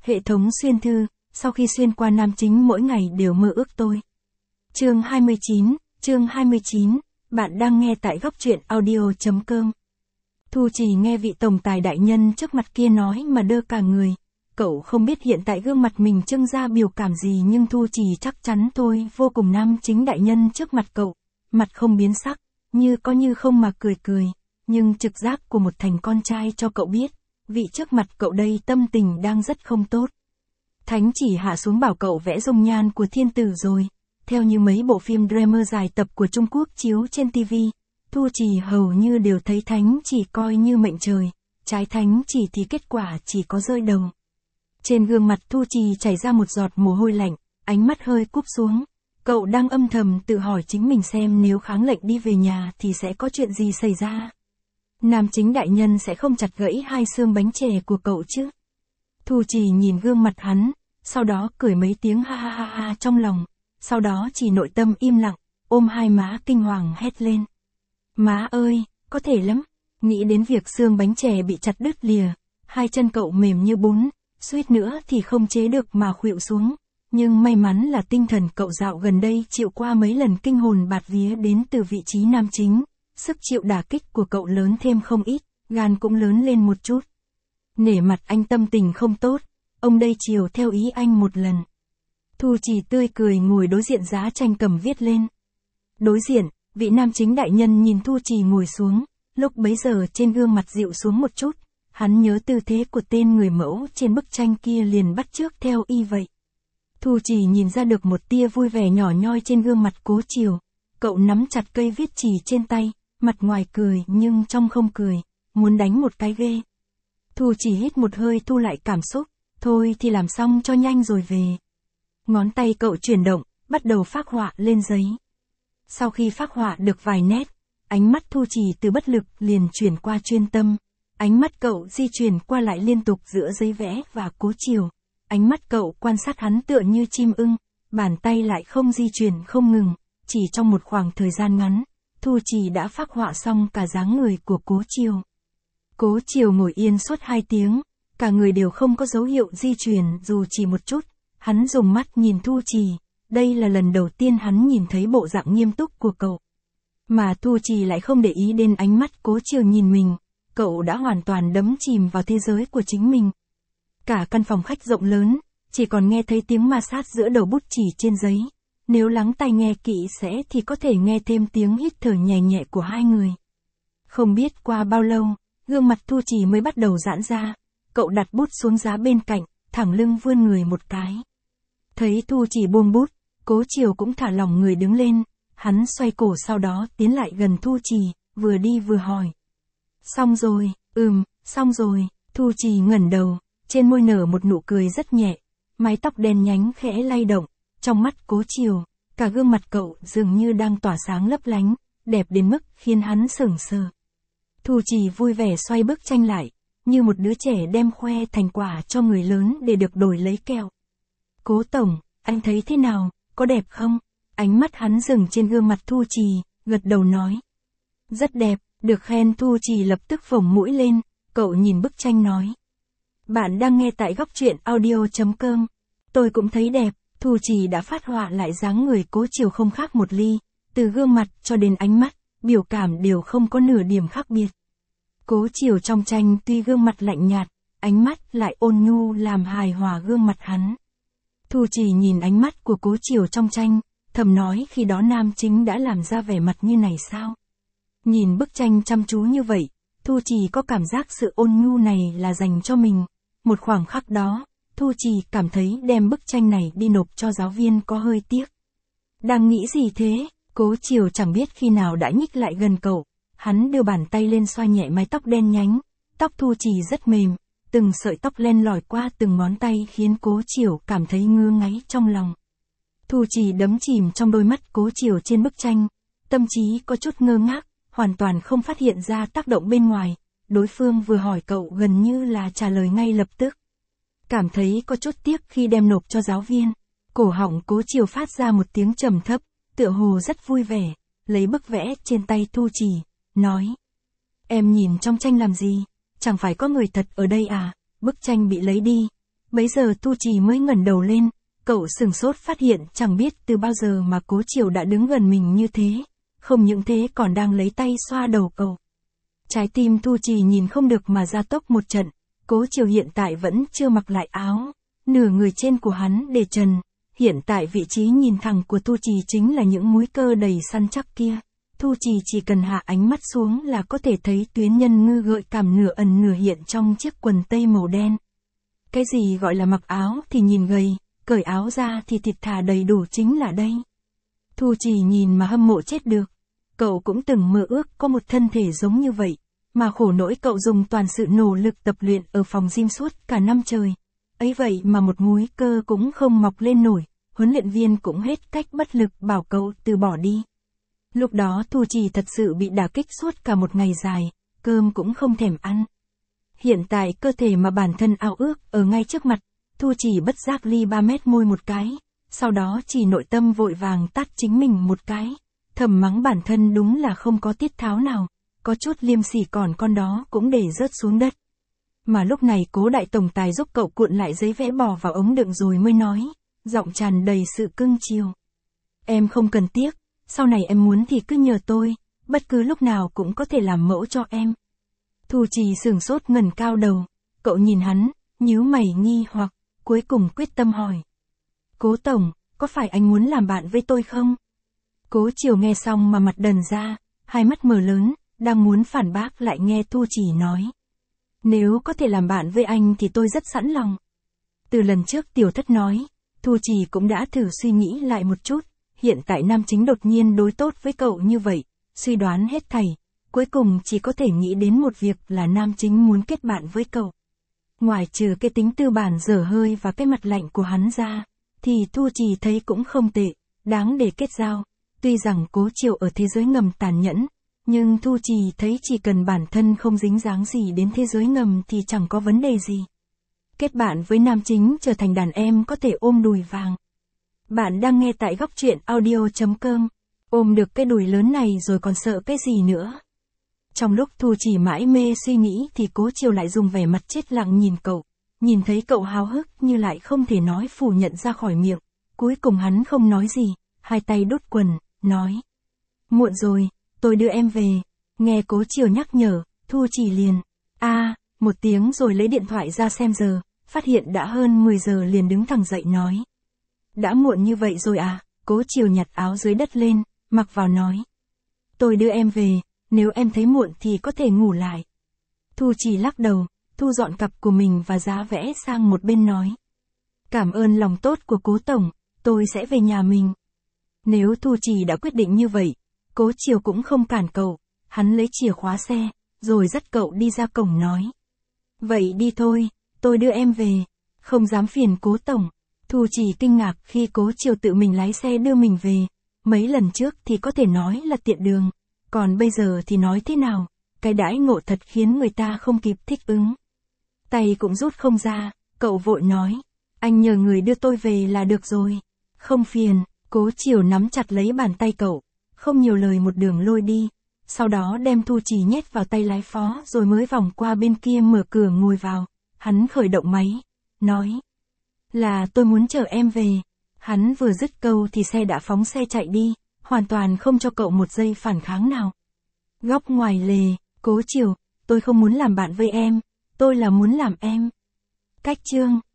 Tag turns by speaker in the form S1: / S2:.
S1: Hệ thống xuyên thư, sau khi xuyên qua nam chính mỗi ngày đều mơ ước tôi. Chương 29, bạn đang nghe tại góc truyện audio.com. Thu Trì nghe vị tổng tài đại nhân trước mặt kia nói mà đơ cả người. Cậu không biết hiện tại gương mặt mình trưng ra biểu cảm gì, nhưng Thu Trì chắc chắn thôi, vô cùng nam chính đại nhân trước mặt cậu, mặt không biến sắc, như có như không mà cười cười, nhưng trực giác của một thành con trai cho cậu biết, vị trước mặt cậu đây tâm tình đang rất không tốt. Thánh chỉ hạ xuống bảo cậu vẽ dung nhan của thiên tử rồi. Theo như mấy bộ phim drama dài tập của Trung Quốc chiếu trên TV, Thu Trì hầu như đều thấy thánh chỉ coi như mệnh trời, trái thánh chỉ thì kết quả chỉ có rơi đầu. Trên gương mặt Thu Trì chảy ra một giọt mồ hôi lạnh, ánh mắt hơi cúp xuống. Cậu đang âm thầm tự hỏi chính mình xem nếu kháng lệnh đi về nhà thì sẽ có chuyện gì xảy ra. Nam chính đại nhân sẽ không chặt gãy hai xương bánh chè của cậu chứ. Thu Trì nhìn gương mặt hắn, sau đó cười mấy tiếng ha ha ha ha trong lòng, sau đó chỉ nội tâm im lặng, ôm hai má kinh hoàng hét lên. Má ơi, có thể lắm, nghĩ đến việc xương bánh chè bị chặt đứt lìa, hai chân cậu mềm như bún, suýt nữa thì không chế được mà khuỵu xuống, nhưng may mắn là tinh thần cậu dạo gần đây chịu qua mấy lần kinh hồn bạt vía đến từ vị trí nam chính, sức chịu đả kích của cậu lớn thêm không ít, gan cũng lớn lên một chút. Nể mặt anh tâm tình không tốt, ông đây chiều theo ý anh một lần. Thu Trì tươi cười ngồi đối diện giá tranh cầm viết lên. Đối diện, vị nam chính đại nhân nhìn Thu Trì ngồi xuống, lúc bấy giờ trên gương mặt dịu xuống một chút, hắn nhớ tư thế của tên người mẫu trên bức tranh kia liền bắt chước theo y vậy. Thu Trì nhìn ra được một tia vui vẻ nhỏ nhoi trên gương mặt Cố Chiều, cậu nắm chặt cây viết chì trên tay, mặt ngoài cười nhưng trong không cười, muốn đánh một cái ghê. Thu Trì hít một hơi thu lại cảm xúc, thôi thì làm xong cho nhanh rồi về. Ngón tay cậu chuyển động, bắt đầu phác họa lên giấy. Sau khi phác họa được vài nét, ánh mắt Thu Trì từ bất lực liền chuyển qua chuyên tâm. Ánh mắt cậu di chuyển qua lại liên tục giữa giấy vẽ và Cố Chiều. Ánh mắt cậu quan sát hắn tựa như chim ưng, bàn tay lại không di chuyển không ngừng, chỉ trong một khoảng thời gian ngắn, Thu Trì đã phác họa xong cả dáng người của Cố Chiều. Cố Chiều ngồi yên suốt 2 tiếng, cả người đều không có dấu hiệu di chuyển dù chỉ một chút, hắn dùng mắt nhìn Thu Trì, đây là lần đầu tiên hắn nhìn thấy bộ dạng nghiêm túc của cậu. Mà Thu Trì lại không để ý đến ánh mắt Cố Chiều nhìn mình, cậu đã hoàn toàn đắm chìm vào thế giới của chính mình. Cả căn phòng khách rộng lớn, chỉ còn nghe thấy tiếng ma sát giữa đầu bút chì trên giấy, nếu lắng tai nghe kỹ sẽ thì có thể nghe thêm tiếng hít thở nhẹ nhẹ của hai người. Không biết qua bao lâu, gương mặt Thu Trì mới bắt đầu giãn ra, cậu đặt bút xuống giá bên cạnh, thẳng lưng vươn người một cái. Thấy Thu Trì buông bút, Cố Chiều cũng thả lỏng người đứng lên, hắn xoay cổ sau đó tiến lại gần Thu Trì, vừa đi vừa hỏi. Xong rồi, xong rồi, Thu Trì ngẩng đầu, trên môi nở một nụ cười rất nhẹ, mái tóc đen nhánh khẽ lay động, trong mắt Cố Chiều, cả gương mặt cậu dường như đang tỏa sáng lấp lánh, đẹp đến mức khiến hắn sững sờ. Thu Trì vui vẻ xoay bức tranh lại, như một đứa trẻ đem khoe thành quả cho người lớn để được đổi lấy kẹo. Cố tổng, anh thấy thế nào, có đẹp không? Ánh mắt hắn dừng trên gương mặt Thu Trì, gật đầu nói. Rất đẹp, được khen. Thu Trì lập tức phồng mũi lên, cậu nhìn bức tranh nói. Bạn đang nghe tại góc truyện audio.com. Tôi cũng thấy đẹp. Thu Trì đã phát họa lại dáng người Cố Chiều không khác một ly, từ gương mặt cho đến ánh mắt, biểu cảm đều không có nửa điểm khác biệt. Cố Chiều trong tranh tuy gương mặt lạnh nhạt, ánh mắt lại ôn nhu làm hài hòa gương mặt hắn. Thu Trì nhìn ánh mắt của Cố Chiều trong tranh, thầm nói khi đó nam chính đã làm ra vẻ mặt như này sao? Nhìn bức tranh chăm chú như vậy, Thu Trì có cảm giác sự ôn nhu này là dành cho mình. Một khoảng khắc đó, Thu Trì cảm thấy đem bức tranh này đi nộp cho giáo viên có hơi tiếc. Đang nghĩ gì thế? Cố Chiều chẳng biết khi nào đã nhích lại gần cậu, hắn đưa bàn tay lên xoa nhẹ mái tóc đen nhánh, tóc Thu Trì rất mềm, từng sợi tóc len lỏi qua từng ngón tay khiến Cố Chiều cảm thấy ngứa ngáy trong lòng. Thu Trì đắm chìm trong đôi mắt Cố Chiều trên bức tranh, tâm trí có chút ngơ ngác, hoàn toàn không phát hiện ra tác động bên ngoài, đối phương vừa hỏi cậu gần như là trả lời ngay lập tức. Cảm thấy có chút tiếc khi đem nộp cho giáo viên, cổ họng Cố Chiều phát ra một tiếng trầm thấp, tựa hồ rất vui vẻ, lấy bức vẽ trên tay Thu Trì, nói. Em nhìn trong tranh làm gì, chẳng phải có người thật ở đây à, bức tranh bị lấy đi. Bấy giờ Thu Trì mới ngẩng đầu lên, cậu sửng sốt phát hiện chẳng biết từ bao giờ mà Cố Chiều đã đứng gần mình như thế, không những thế còn đang lấy tay xoa đầu cậu. Trái tim Thu Trì nhìn không được mà gia tốc một trận, Cố Chiều hiện tại vẫn chưa mặc lại áo, nửa người trên của hắn để trần, hiện tại vị trí nhìn thẳng của Thu Trì chính là những múi cơ đầy săn chắc kia. Thu Trì chỉ cần hạ ánh mắt xuống là có thể thấy tuyến nhân ngư gợi cảm nửa ẩn nửa hiện trong chiếc quần tây màu đen. Cái gì gọi là mặc áo thì nhìn gầy, cởi áo ra thì thịt thà đầy đủ chính là đây. Thu Trì nhìn mà hâm mộ chết được. Cậu cũng từng mơ ước có một thân thể giống như vậy, mà khổ nỗi cậu dùng toàn sự nỗ lực tập luyện ở phòng gym suốt cả năm trời. Ấy vậy mà một múi cơ cũng không mọc lên nổi, huấn luyện viên cũng hết cách bất lực bảo cậu từ bỏ đi. Lúc đó Thu Trì thật sự bị đả kích suốt cả một ngày dài, cơm cũng không thèm ăn. Hiện tại cơ thể mà bản thân ao ước ở ngay trước mặt, Thu Trì bất giác ly 3 mét môi một cái, sau đó chỉ nội tâm vội vàng tát chính mình một cái, thầm mắng bản thân đúng là không có tiết tháo nào, có chút liêm sỉ còn con đó cũng để rớt xuống đất. Mà lúc này Cố đại tổng tài giúp cậu cuộn lại giấy vẽ bỏ vào ống đựng rồi mới nói, giọng tràn đầy sự cưng chiều. Em không cần tiếc, sau này em muốn thì cứ nhờ tôi, bất cứ lúc nào cũng có thể làm mẫu cho em. Thu Trì sửng sốt ngẩng cao đầu, cậu nhìn hắn, nhíu mày nghi hoặc, cuối cùng quyết tâm hỏi. Cố tổng, có phải anh muốn làm bạn với tôi không? Cố Chiều nghe xong mà mặt đần ra, hai mắt mở lớn, đang muốn phản bác lại nghe Thu Trì nói. Nếu có thể làm bạn với anh thì tôi rất sẵn lòng. Từ lần trước Tiểu Thất nói, Thu Trì cũng đã thử suy nghĩ lại một chút, hiện tại nam chính đột nhiên đối tốt với cậu như vậy, suy đoán hết thảy, cuối cùng chỉ có thể nghĩ đến một việc là nam chính muốn kết bạn với cậu. Ngoài trừ cái tính tư bản dở hơi và cái mặt lạnh của hắn ra, thì Thu Trì thấy cũng không tệ, đáng để kết giao. Tuy rằng Cố Chiều ở thế giới ngầm tàn nhẫn, nhưng Thu Trì thấy chỉ cần bản thân không dính dáng gì đến thế giới ngầm thì chẳng có vấn đề gì. Kết bạn với nam chính trở thành đàn em có thể ôm đùi vàng. Bạn đang nghe tại Góc Truyện Audio.com. Ôm được cái đùi lớn này rồi còn sợ cái gì nữa. Trong lúc Thu Trì mãi mê suy nghĩ thì Cố Chiều lại dùng vẻ mặt chết lặng nhìn cậu. Nhìn thấy cậu háo hức nhưng lại không thể nói phủ nhận ra khỏi miệng. Cuối cùng hắn không nói gì, hai tay đút quần, nói. Muộn rồi, tôi đưa em về. Nghe Cố Chiều nhắc nhở, Thu Trì liền. Một tiếng rồi lấy điện thoại ra xem giờ, phát hiện đã hơn 10 giờ liền đứng thẳng dậy nói. Đã muộn như vậy rồi à? Cố Chiều nhặt áo dưới đất lên, mặc vào nói. Tôi đưa em về, nếu em thấy muộn thì có thể ngủ lại. Thu Trì lắc đầu, thu dọn cặp của mình và giá vẽ sang một bên nói. Cảm ơn lòng tốt của Cố tổng, tôi sẽ về nhà mình. Nếu Thu Trì đã quyết định như vậy, Cố Chiều cũng không cản cậu, hắn lấy chìa khóa xe, rồi dắt cậu đi ra cổng nói. Vậy đi thôi, tôi đưa em về, không dám phiền Cố tổng. Thu Trì kinh ngạc khi Cố Chiều tự mình lái xe đưa mình về, mấy lần trước thì có thể nói là tiện đường, còn bây giờ thì nói thế nào, cái đãi ngộ thật khiến người ta không kịp thích ứng. Tay cũng rút không ra, cậu vội nói, anh nhờ người đưa tôi về là được rồi, không phiền. Cố Chiều nắm chặt lấy bàn tay cậu, không nhiều lời một đường lôi đi, sau đó đem Thu Trì nhét vào tay lái phó rồi mới vòng qua bên kia mở cửa ngồi vào, hắn khởi động máy, nói. Là tôi muốn chở em về. Hắn vừa dứt câu thì xe đã phóng xe chạy đi, hoàn toàn không cho cậu một giây phản kháng nào. Góc ngoài lề, Cố Chiều, tôi không muốn làm bạn với em, tôi là muốn làm em. Cách chương.